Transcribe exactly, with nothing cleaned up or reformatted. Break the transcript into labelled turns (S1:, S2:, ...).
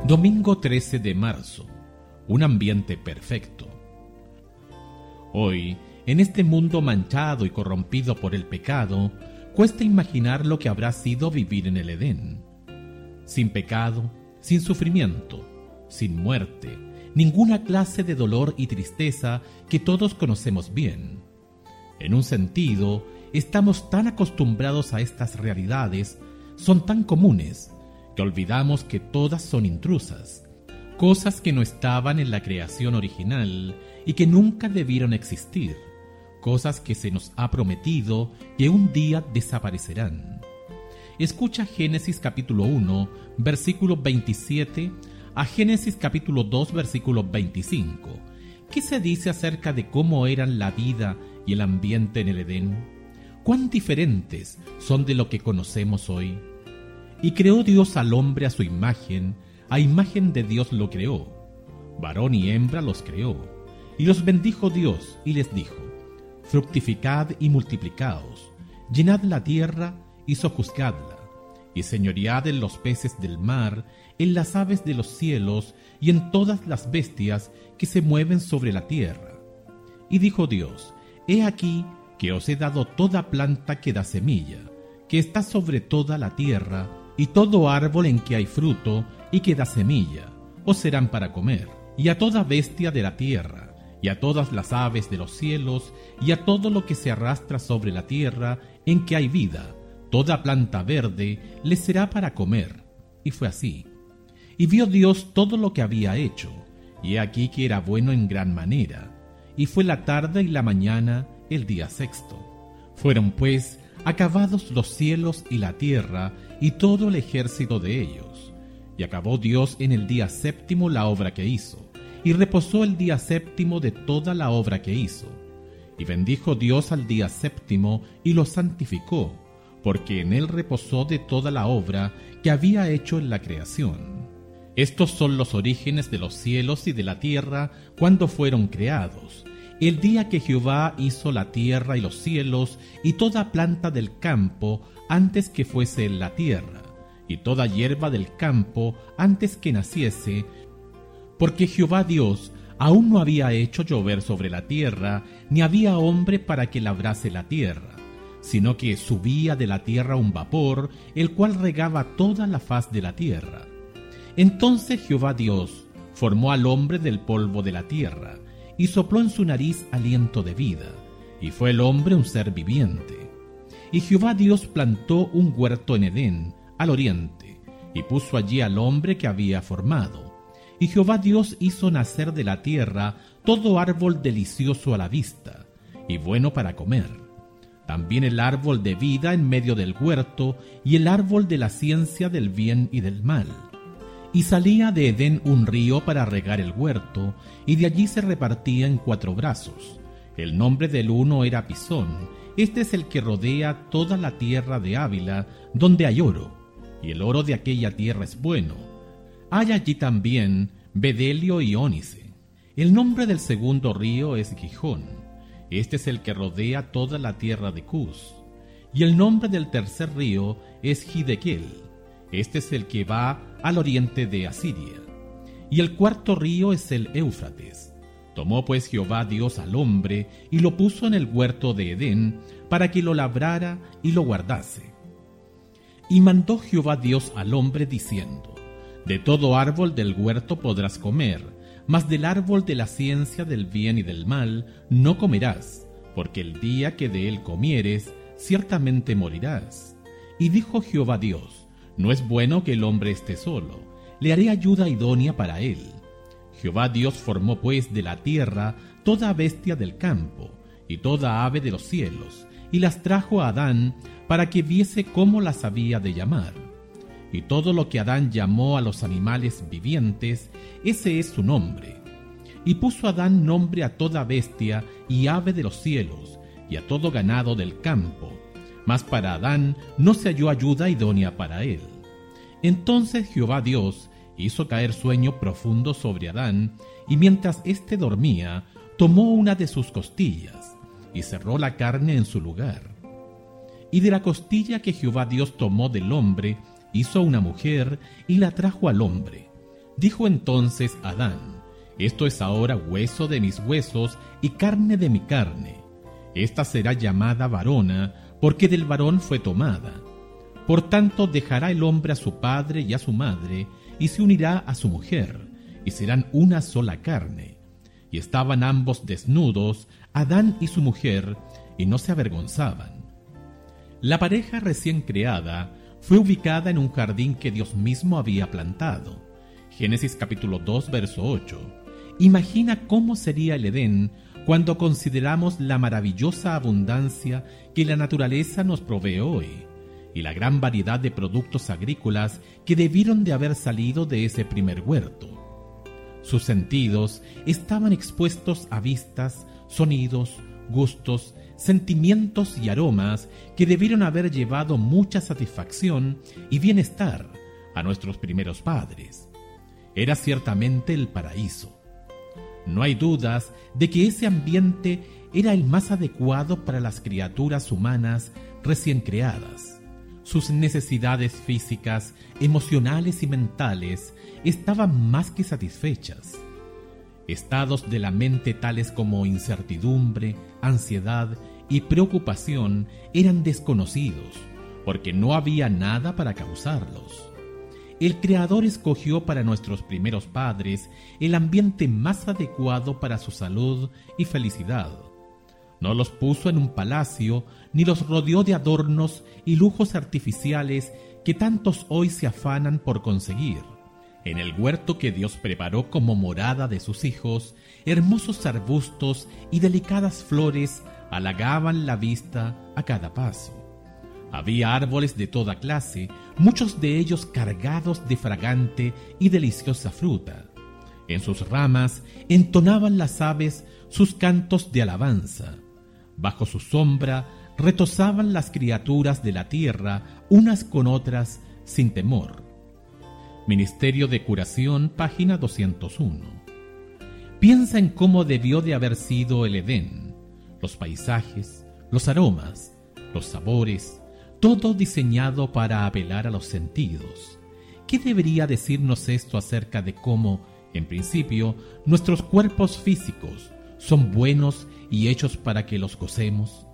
S1: Domingo trece de marzo. Un ambiente perfecto. Hoy, en este mundo manchado y corrompido por el pecado, cuesta imaginar lo que habrá sido vivir en el Edén. Sin pecado, sin sufrimiento, sin muerte, ninguna clase de dolor y tristeza que todos conocemos bien. En un sentido, estamos tan acostumbrados a estas realidades, son tan comunes, que olvidamos que todas son intrusas, cosas que no estaban en la creación original y que nunca debieron existir, cosas que se nos ha prometido que un día desaparecerán. Escucha Génesis capítulo uno, versículo veintisiete, a Génesis capítulo dos, versículo veinticinco. ¿Qué se dice acerca de cómo eran la vida y el ambiente en el Edén? ¿Cuán diferentes son de lo que conocemos hoy? Y creó Dios al hombre a su imagen, a imagen de Dios lo creó, varón y hembra los creó, y los bendijo Dios y les dijo: fructificad y multiplicaos, llenad la tierra y sojuzgadla, y señoread en los peces del mar, en las aves de los cielos y en todas las bestias que se mueven sobre la tierra. Y dijo Dios: he aquí que os he dado toda planta que da semilla, que está sobre toda la tierra, y todo árbol en que hay fruto y que da semilla, os serán para comer, y a toda bestia de la tierra, y a todas las aves de los cielos, y a todo lo que se arrastra sobre la tierra en que hay vida, toda planta verde les será para comer. Y fue así. Y vio Dios todo lo que había hecho, y he aquí que era bueno en gran manera. Y fue la tarde y la mañana el día sexto. Fueron pues acabados los cielos y la tierra, y todo el ejército de ellos. Y acabó Dios en el día séptimo la obra que hizo, y reposó el día séptimo de toda la obra que hizo. Y bendijo Dios al día séptimo, y lo santificó, porque en él reposó de toda la obra que había hecho en la creación. Estos son los orígenes de los cielos y de la tierra cuando fueron creados, el día que Jehová hizo la tierra y los cielos y toda planta del campo antes que fuese en la tierra, y toda hierba del campo antes que naciese, porque Jehová Dios aún no había hecho llover sobre la tierra, ni había hombre para que labrase la tierra, sino que subía de la tierra un vapor, el cual regaba toda la faz de la tierra. Entonces Jehová Dios formó al hombre del polvo de la tierra, y sopló en su nariz aliento de vida, y fue el hombre un ser viviente. Y Jehová Dios plantó un huerto en Edén, al oriente, y puso allí al hombre que había formado. Y Jehová Dios hizo nacer de la tierra todo árbol delicioso a la vista, y bueno para comer. También el árbol de vida en medio del huerto, y el árbol de la ciencia del bien y del mal. Y salía de Edén un río para regar el huerto, y de allí se repartía en cuatro brazos. El nombre del uno era Pisón. Este es el que rodea toda la tierra de Ávila, donde hay oro, y el oro de aquella tierra es bueno. Hay allí también bedelio y ónice. El nombre del segundo río es Gijón. Este es el que rodea toda la tierra de Cus. Y el nombre del tercer río es Gidequel. Este es el que va al oriente de Asiria. Y el cuarto río es el Éufrates. Tomó pues Jehová Dios al hombre y lo puso en el huerto de Edén para que lo labrara y lo guardase. Y mandó Jehová Dios al hombre diciendo: de todo árbol del huerto podrás comer, mas del árbol de la ciencia del bien y del mal no comerás, porque el día que de él comieres, ciertamente morirás. Y dijo Jehová Dios: no es bueno que el hombre esté solo, le haré ayuda idónea para él. Jehová Dios formó pues de la tierra toda bestia del campo, y toda ave de los cielos, y las trajo a Adán, para que viese cómo las había de llamar. Y todo lo que Adán llamó a los animales vivientes, ese es su nombre. Y puso Adán nombre a toda bestia y ave de los cielos, y a todo ganado del campo. Mas para Adán no se halló ayuda idónea para él. Entonces Jehová Dios hizo caer sueño profundo sobre Adán, y mientras éste dormía, tomó una de sus costillas, y cerró la carne en su lugar. Y de la costilla que Jehová Dios tomó del hombre, hizo una mujer, y la trajo al hombre. Dijo entonces Adán: esto es ahora hueso de mis huesos y carne de mi carne. Esta será llamada varona, porque del varón fue tomada. Por tanto dejará el hombre a su padre y a su madre, y se unirá a su mujer, y serán una sola carne. Y estaban ambos desnudos, Adán y su mujer, y no se avergonzaban. La pareja recién creada fue ubicada en un jardín que Dios mismo había plantado. Génesis capítulo dos, verso ocho. Imagina cómo sería el Edén cuando consideramos la maravillosa abundancia que la naturaleza nos provee hoy, y la gran variedad de productos agrícolas que debieron de haber salido de ese primer huerto. Sus sentidos estaban expuestos a vistas, sonidos, gustos, sentimientos y aromas que debieron haber llevado mucha satisfacción y bienestar a nuestros primeros padres. Era ciertamente el paraíso. No hay dudas de que ese ambiente era el más adecuado para las criaturas humanas recién creadas. Sus necesidades físicas, emocionales y mentales estaban más que satisfechas. Estados de la mente tales como incertidumbre, ansiedad y preocupación eran desconocidos, porque no había nada para causarlos. El Creador escogió para nuestros primeros padres el ambiente más adecuado para su salud y felicidad. No los puso en un palacio, ni los rodeó de adornos y lujos artificiales que tantos hoy se afanan por conseguir. En el huerto que Dios preparó como morada de sus hijos, hermosos arbustos y delicadas flores halagaban la vista a cada paso. Había árboles de toda clase, muchos de ellos cargados de fragante y deliciosa fruta. En sus ramas entonaban las aves sus cantos de alabanza. Bajo su sombra retozaban las criaturas de la tierra unas con otras sin temor. Ministerio de Curación, página doscientos uno. Piensa en cómo debió de haber sido el Edén, los paisajes, los aromas, los sabores, todo diseñado para apelar a los sentidos. ¿Qué debería decirnos esto acerca de cómo, en principio, nuestros cuerpos físicos son buenos y hechos para que los gocemos?